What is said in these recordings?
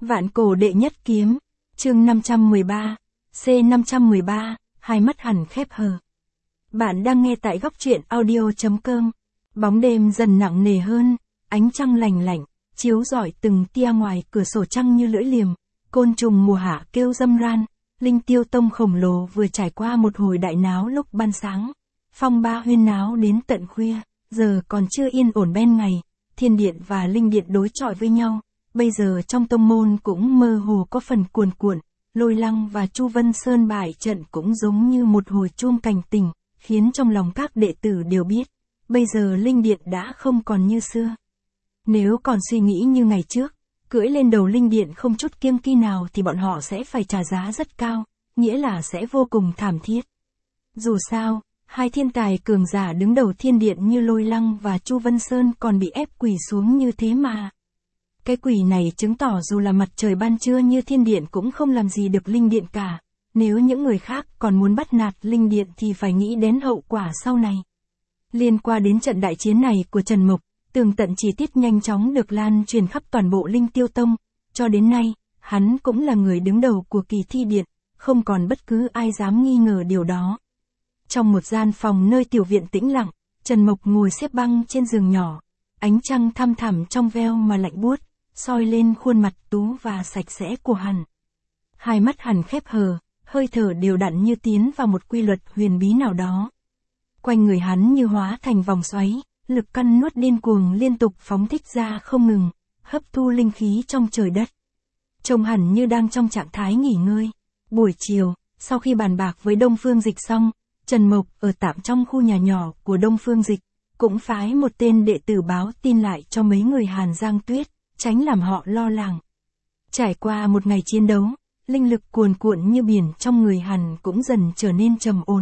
Vạn cổ đệ nhất kiếm, chương 513, C513, hai mắt hằn khép hờ. Bạn đang nghe tại góc truyện audio.com. Bóng đêm dần nặng nề hơn, ánh trăng lành lạnh, chiếu rọi từng tia ngoài cửa sổ trăng như lưỡi liềm. Côn trùng mùa hạ kêu râm ran, linh tiêu tông khổng lồ vừa trải qua một hồi đại náo lúc ban sáng. Phong ba huyên náo đến tận khuya, giờ còn chưa yên ổn bên ngày, thiên điện và linh điện đối chọi với nhau. Bây giờ trong tông môn cũng mơ hồ có phần cuồn cuộn, Lôi Lăng và Chu Vân Sơn bại trận cũng giống như một hồi chuông cảnh tỉnh, khiến trong lòng các đệ tử đều biết, bây giờ linh điện đã không còn như xưa. Nếu còn suy nghĩ như ngày trước, cưỡi lên đầu linh điện không chút kiêng kỵ nào thì bọn họ sẽ phải trả giá rất cao, nghĩa là sẽ vô cùng thảm thiết. Dù sao, hai thiên tài cường giả đứng đầu thiên điện như Lôi Lăng và Chu Vân Sơn còn bị ép quỳ xuống như thế mà. Cái quỷ này chứng tỏ dù là mặt trời ban trưa như thiên điện cũng không làm gì được linh điện cả. Nếu những người khác còn muốn bắt nạt linh điện thì phải nghĩ đến hậu quả sau này. Liên quan đến trận đại chiến này của Trần Mộc, tường tận chi tiết nhanh chóng được lan truyền khắp toàn bộ Linh Tiêu Tông. Cho đến nay, hắn cũng là người đứng đầu của kỳ thi điện, không còn bất cứ ai dám nghi ngờ điều đó. Trong một gian phòng nơi tiểu viện tĩnh lặng, Trần Mộc ngồi xếp băng trên giường nhỏ. Ánh trăng thăm thẳm trong veo mà lạnh buốt, soi lên khuôn mặt tú và sạch sẽ của hắn. Hai mắt hắn khép hờ, hơi thở đều đặn như tiến vào một quy luật huyền bí nào đó. Quanh người hắn như hóa thành vòng xoáy, lực căn nuốt điên cuồng liên tục phóng thích ra không ngừng, hấp thu linh khí trong trời đất. Trông hẳn như đang trong trạng thái nghỉ ngơi. Buổi chiều, sau khi bàn bạc với Đông Phương Dịch xong, Trần Mộc ở tạm trong khu nhà nhỏ của Đông Phương Dịch, cũng phái một tên đệ tử báo tin lại cho mấy người Hàn Giang Tuyết, tránh làm họ lo lắng. Trải qua một ngày chiến đấu, linh lực cuồn cuộn như biển trong người hắn cũng dần trở nên trầm ổn.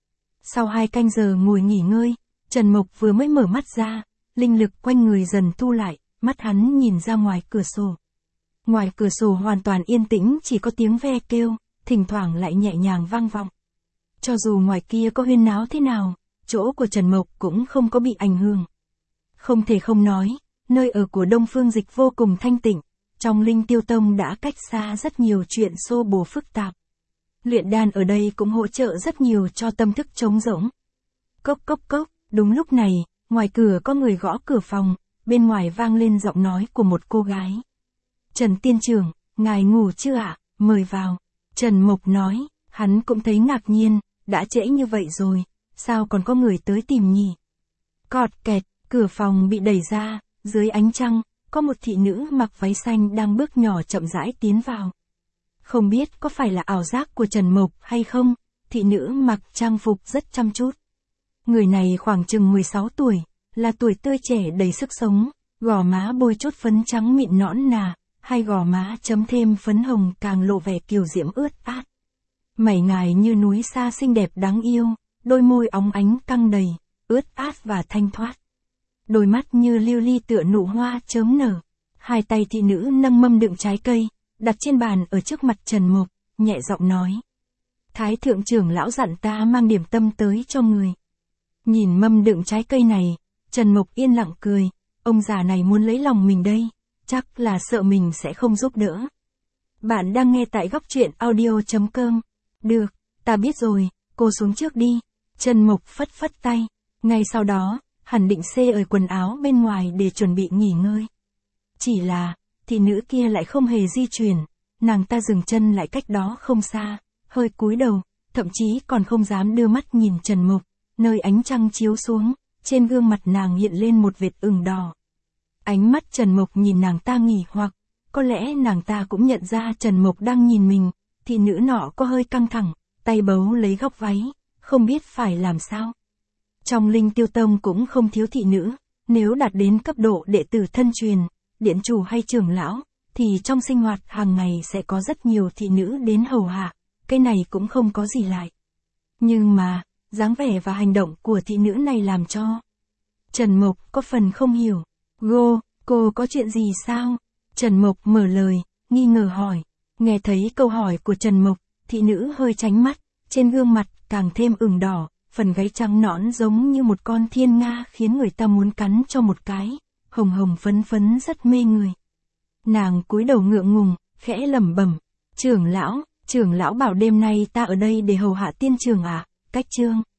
Sau 2 canh giờ ngồi nghỉ ngơi, Trần Mộc vừa mới mở mắt ra, linh lực quanh người dần thu lại, mắt hắn nhìn ra ngoài cửa sổ. Ngoài cửa sổ hoàn toàn yên tĩnh, chỉ có tiếng ve kêu, thỉnh thoảng lại nhẹ nhàng vang vọng. Cho dù ngoài kia có huyên náo thế nào, chỗ của Trần Mộc cũng không có bị ảnh hưởng. Không thể không nói, nơi ở của Đông Phương Dịch vô cùng thanh tịnh, trong Linh Tiêu Tông đã cách xa rất nhiều chuyện xô bồ phức tạp. Luyện đan ở đây cũng hỗ trợ rất nhiều cho tâm thức trống rỗng. Cốc cốc cốc, đúng lúc này, ngoài cửa có người gõ cửa phòng, bên ngoài vang lên giọng nói của một cô gái. Trần Tiên Trưởng, ngài ngủ chưa ạ? Mời vào. Trần Mộc nói, hắn cũng thấy ngạc nhiên, đã trễ như vậy rồi, sao còn có người tới tìm nhỉ? Cọt kẹt, cửa phòng bị đẩy ra, dưới ánh trăng, có một thị nữ mặc váy xanh đang bước nhỏ chậm rãi tiến vào. Không biết có phải là ảo giác của Trần Mộc hay không, thị nữ mặc trang phục rất chăm chút. Người này khoảng chừng 16 tuổi, là tuổi tươi trẻ đầy sức sống, gò má bôi chút phấn trắng mịn nõn nà, hai gò má chấm thêm phấn hồng càng lộ vẻ kiều diễm ướt át. Mày ngài như núi sa xinh đẹp đáng yêu, đôi môi óng ánh căng đầy, ướt át và thanh thoát. Đôi mắt như lưu ly tựa nụ hoa chớm nở. Hai tay thị nữ nâng mâm đựng trái cây, đặt trên bàn ở trước mặt Trần Mộc, nhẹ giọng nói. Thái thượng trưởng lão dặn ta mang điểm tâm tới cho người. Nhìn mâm đựng trái cây này, Trần Mộc yên lặng cười, ông già này muốn lấy lòng mình đây, chắc là sợ mình sẽ không giúp đỡ. Bạn đang nghe tại góc truyện audio.com. Được, ta biết rồi, cô xuống trước đi. Trần Mộc phất phất tay, ngay sau đó, hắn định xê ở quần áo bên ngoài để chuẩn bị nghỉ ngơi. Chỉ là, thị nữ kia lại không hề di chuyển, nàng ta dừng chân lại cách đó không xa, hơi cúi đầu, thậm chí còn không dám đưa mắt nhìn Trần Mộc, nơi ánh trăng chiếu xuống, trên gương mặt nàng hiện lên một vệt ửng đỏ. Ánh mắt Trần Mộc nhìn nàng ta nghỉ hoặc, có lẽ nàng ta cũng nhận ra Trần Mộc đang nhìn mình, thị nữ nọ có hơi căng thẳng, tay bấu lấy góc váy, không biết phải làm sao. Trong Linh Tiêu Tông cũng không thiếu thị nữ, nếu đạt đến cấp độ đệ tử thân truyền, điện chủ hay trưởng lão, thì trong sinh hoạt hàng ngày sẽ có rất nhiều thị nữ đến hầu hạ, cái này cũng không có gì lại. Nhưng mà, dáng vẻ và hành động của thị nữ này làm cho Trần Mộc có phần không hiểu. Cô có chuyện gì sao? Trần Mộc mở lời, nghi ngờ hỏi. Nghe thấy câu hỏi của Trần Mộc, thị nữ hơi tránh mắt, trên gương mặt càng thêm ửng đỏ, phần gáy trắng nõn giống như một con thiên nga khiến người ta muốn cắn cho một cái, hồng hồng phấn phấn rất mê người. Nàng cúi đầu ngượng ngùng, khẽ lẩm bẩm. Trưởng lão bảo đêm nay ta ở đây để hầu hạ tiên trường à, Cách Trương.